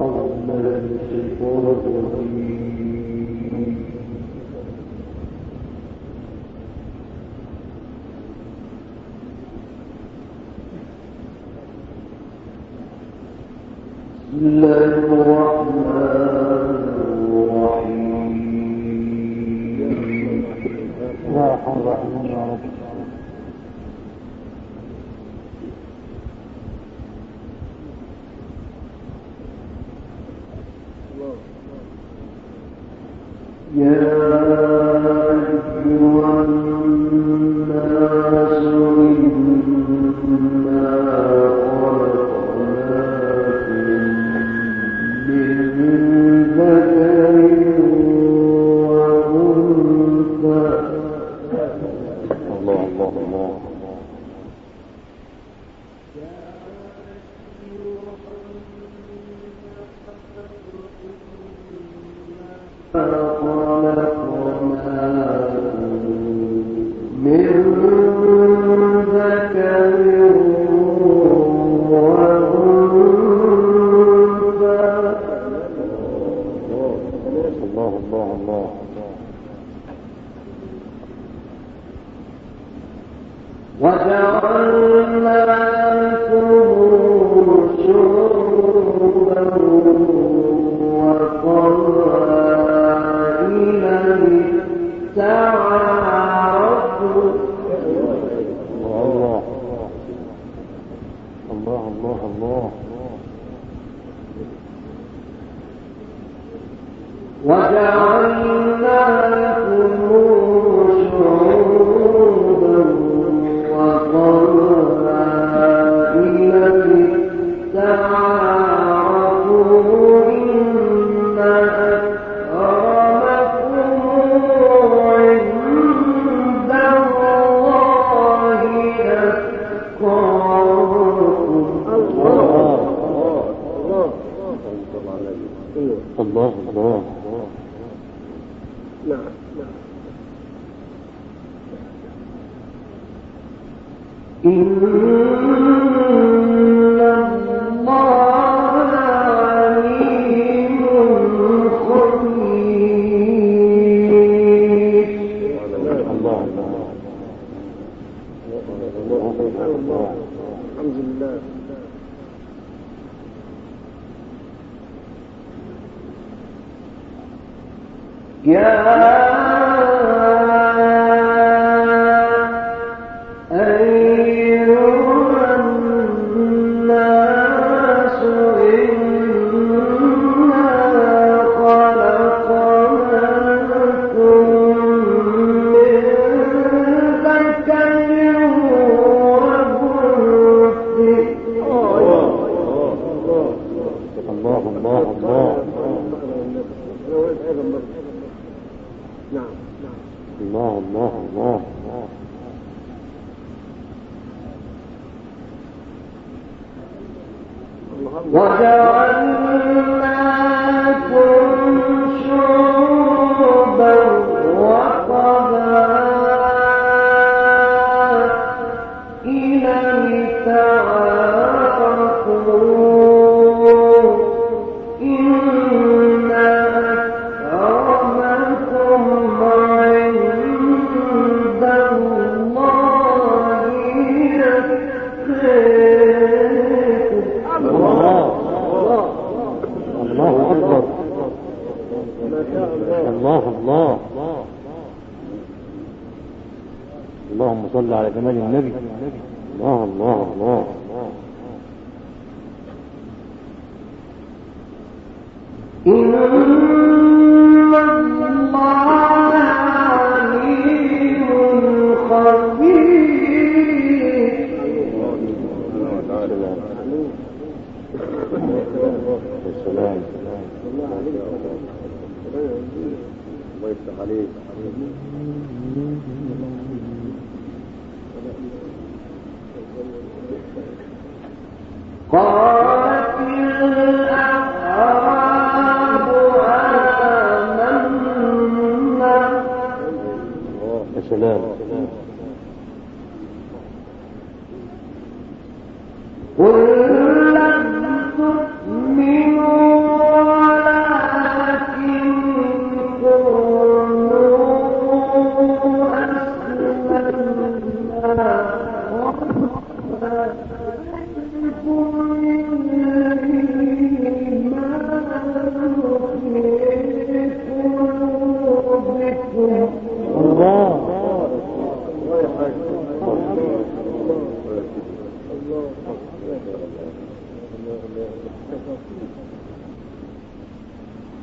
اللهم صل على جمال النبي. الله الله الله. إن الله عليم خبير. السلام. الله يفتح عليك. قالت الأعراب آمنا. يا سلام. قل لم تؤمنوا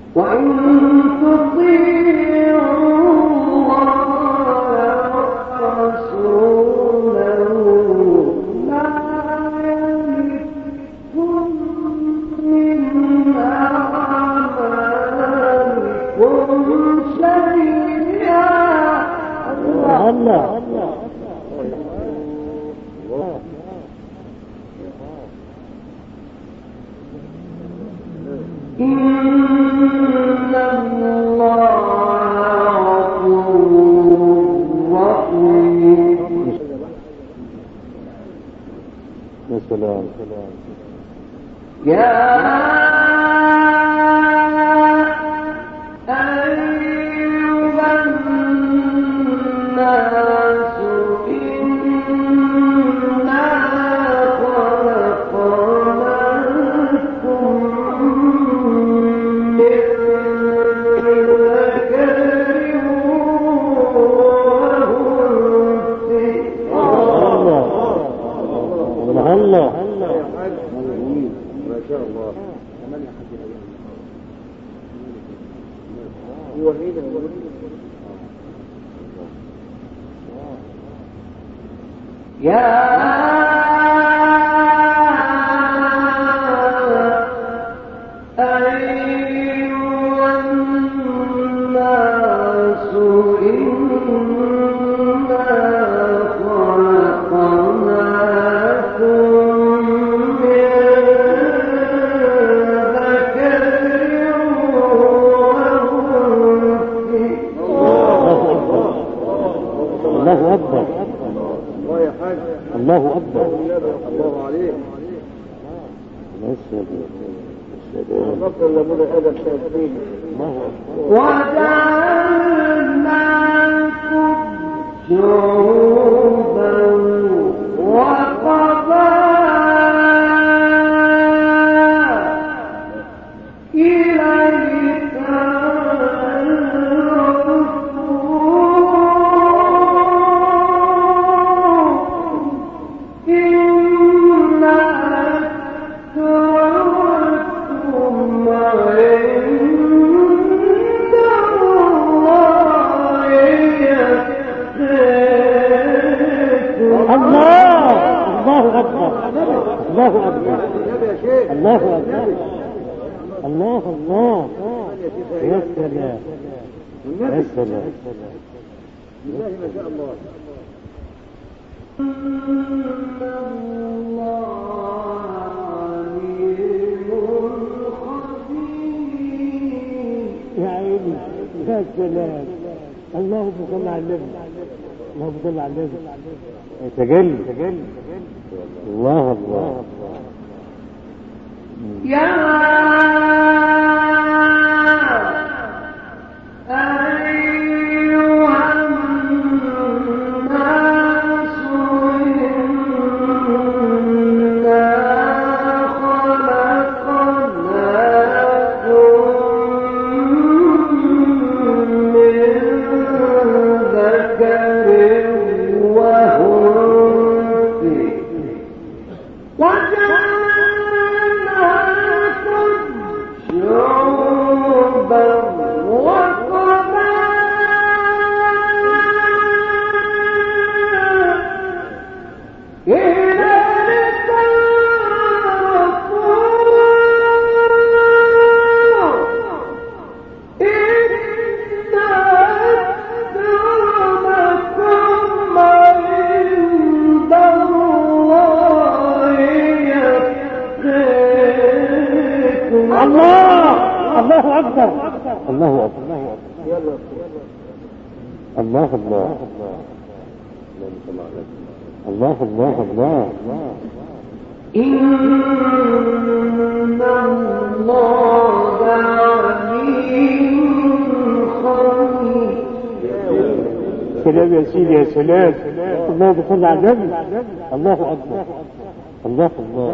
سلام يا سيدي يا سلام. الله بصل على النبي. الله أكبر. الله الله.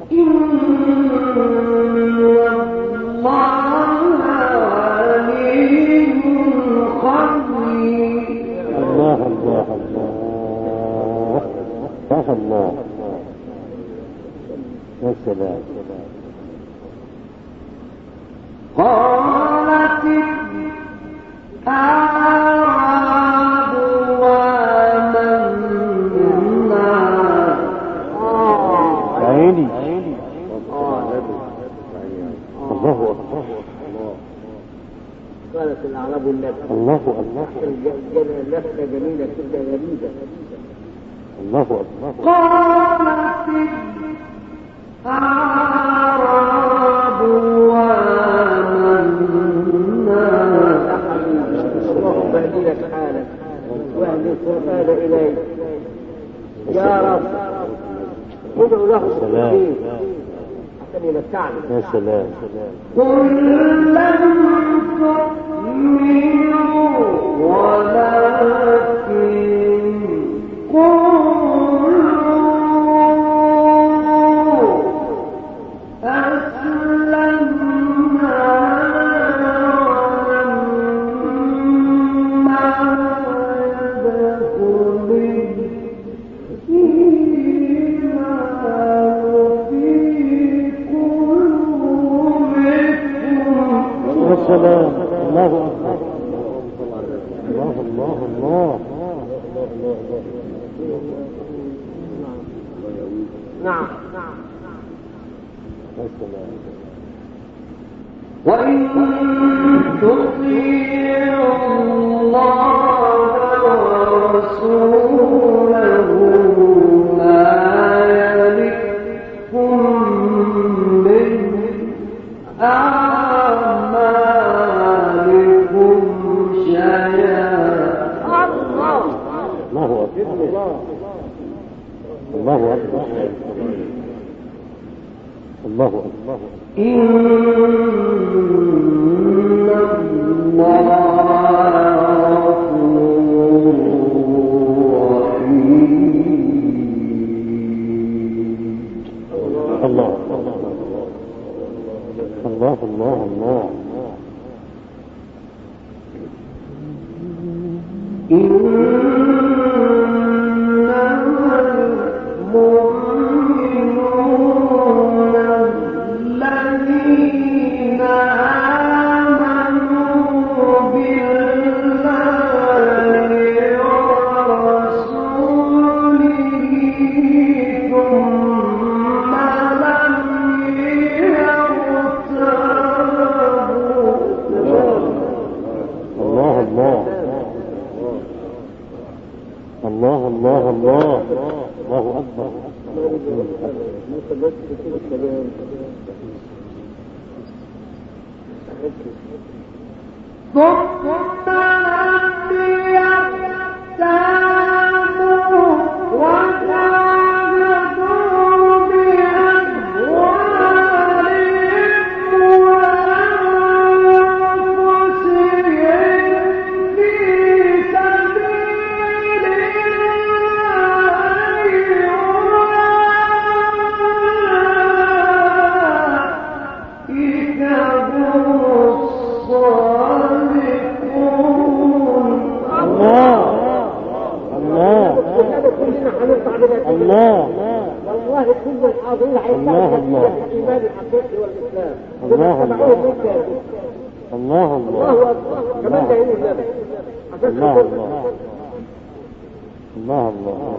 الله الله الله. الله الله. يا سلام. قالت الأعراب النبي الله أكبر لفتة جميلة كده غريبة الله أكبر قالت الأعراب آمنا اللهم اهدنا حالك واهد القرآن إليك يا رب ادعو له التوفيق حتى يمتعنا يا سلام قل لم تؤمنوا ولكن قولوا أسلمنا ولما يدخل السلام الله أكبر الله الله الله نعم السلام وإن تطيعوا الله ورسوله لا يلدكم من أعمالكم شيئا الله أكبر الله أكبر الله أكبر إن الله غفور رحيم الله الله الله الله إنما المؤمنون الذين آمنوا بالله ورسوله ثم لم يرتابوا الله الله الله الله الله الله أكبر ثم لم يرتابوا وجاهدوا بأموالهم وأنفسهم في سبيل أولئك هم الصادقون الله الله كلنا هنطلع بلا الله والله كل الحاضرين الله هيطلعوا الله. الإيمان الحقيقي والإسلام الله تبعوه الله. منك الله الله الله أكبر كمان ده يقول النبي عشان الله تقول الله الله الله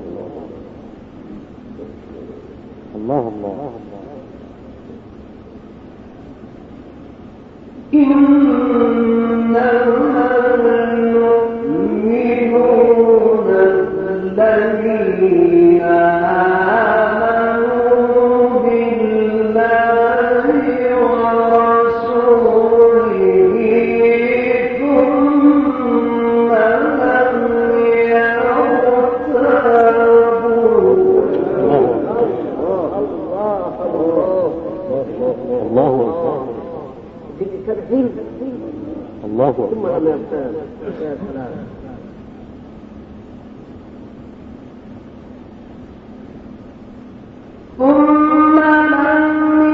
الله الله إنما المؤمنون الذين آمنوا بالله ورسوله ثم لم يرتابوا الله أكبر بالترحيل الله ثم أكبر لم يرتاب يا سلام ثم لم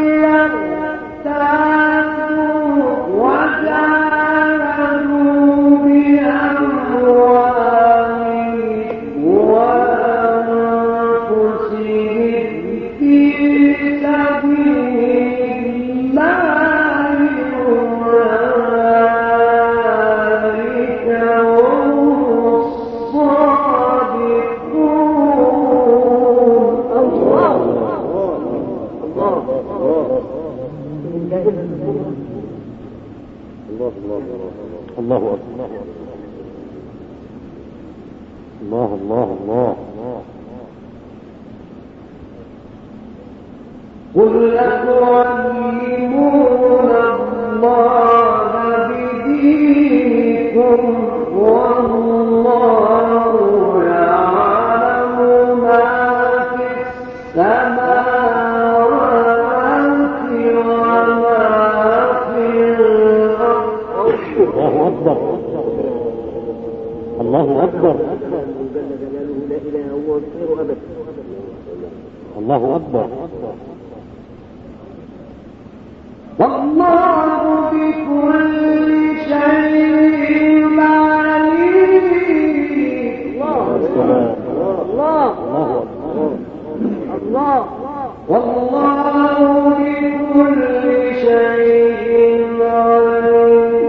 يرتابوا وجاهدوا بأموالهم وأنفسهم في سبيل الله أولئك الله أكبر. الله الله الله. قل أتعلمون الله بدينكم والله يعلم ما في السماوات وما في الأرض. الله أكبر. الله أكبر. جل جلاله لا إله هو الخير أبدا. الله أكبر. والله بكل شيء عليم. الله الله والله بكل شيء عليم.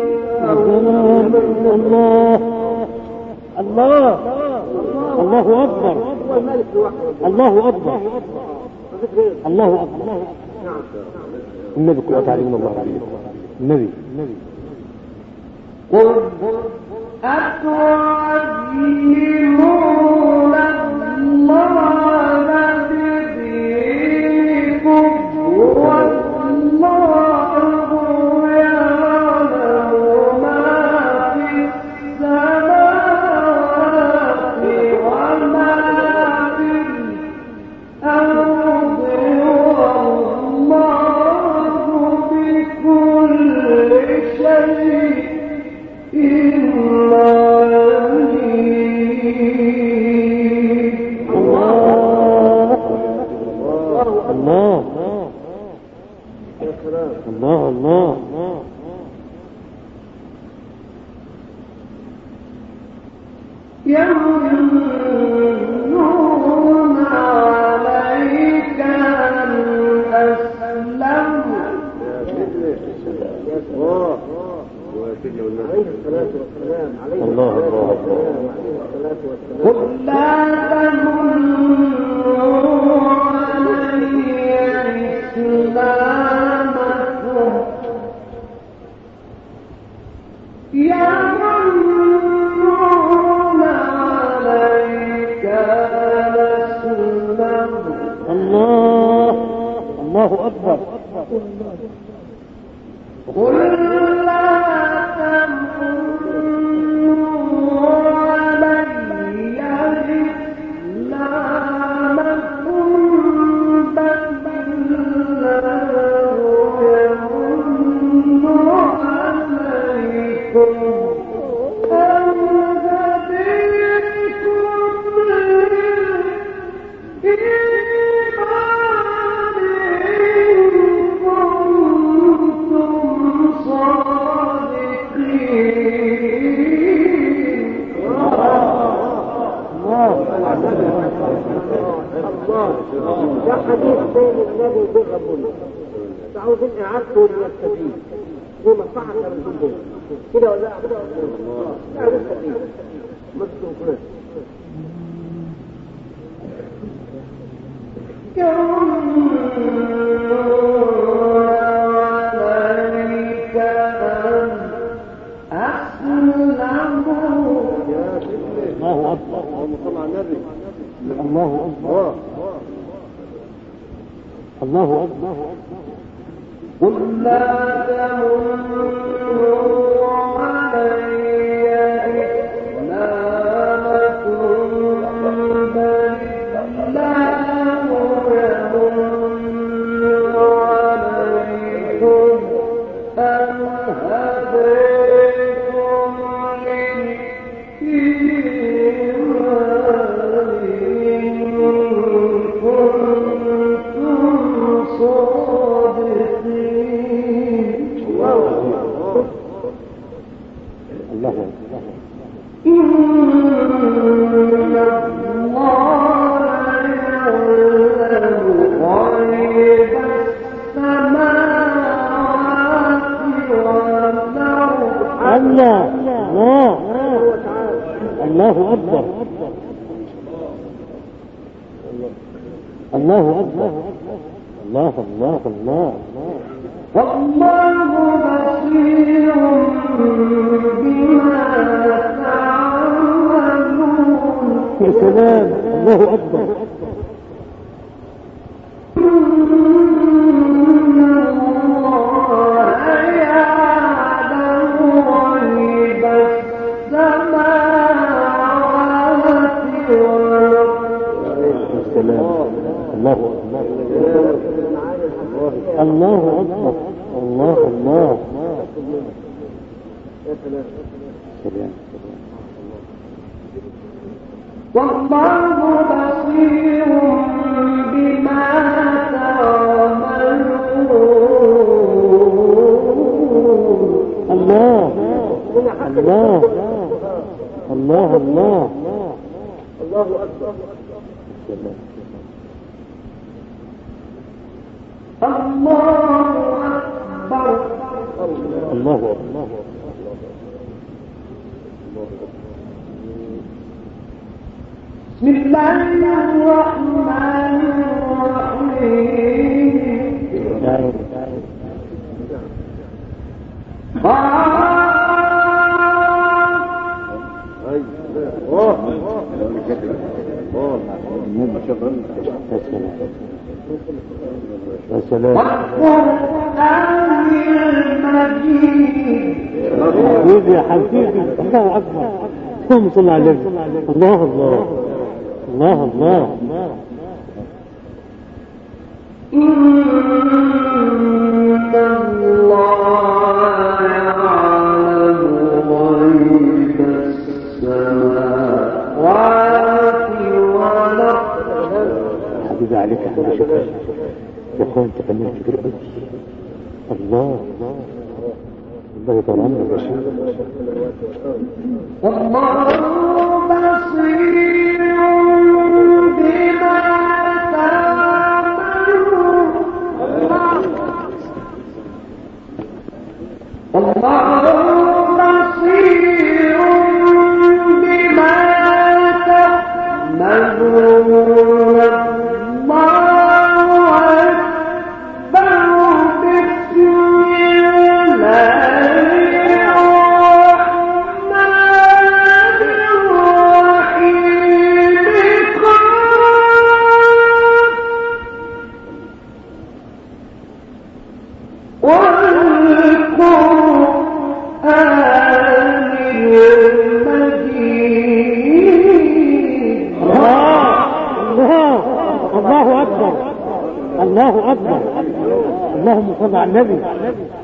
الله الله الله أكبر. هو الملك لوحده. الله أكبر. الله أكبر. النبي كل تعليم الله عليه. النبي قل أتعلمون الله بدينكم والله يعلم ما في السماوات وما في الأرض والله بكل شيء عليم. الله الله الله. يمنون عليك أن أسلموا. عليه الصلاة والسلام. عليه الله الصلاة الله والسلام. عليه الصلاة والسلام. قل لا تمنوا علي إسلامكم يمنون عليك أن أسلموا. الله الله أكبر. قل لا تمنوا علي إسلامكم بل الله يمن عليكم أن هديكم للإيمان إن كنتم صادقين. الله. ده حديث بين النبي وبين عاوزين إعادته للسبيل زي ما صح من الجمهور كده ولا لا؟ السبيل مكتوب كده. عليك أن أسلموا. الله أكبر. الله أكبر. الله أكبر. قل لا تمنوا علي إسلامكم بل الله يمن عليكم أن هديكم للإيمان إن كنتم صادقين. الله إن الله يعلم غيب السماوات والأرض. الله الله الله أكبر. الله أكبر. الله الله الله. والله بصير الله أكبر. الله أكبر. الله الله. سلام. والله بصير بما تعملون. الله الله الله الله. الله أكبر. الله أكبر. الله أكبر. بسم الله الرحمن الرحيم. يا سلام. والقرآن المجيد. حبيبي يا حبيبي. الله أكبر. اللهم صل على النبي. الله الله الله الله. إن الله يعلم غيب السماوات والأرض. حبيبي عليك يا حبيبي. شكرا يا اخوان، انت فنان كبير قوي. الله الله يطول عمرك يا شيخ. والله بصير بما تعملون. والله بصير بما تعملون. الله أكبر. اللهم صل على النبي.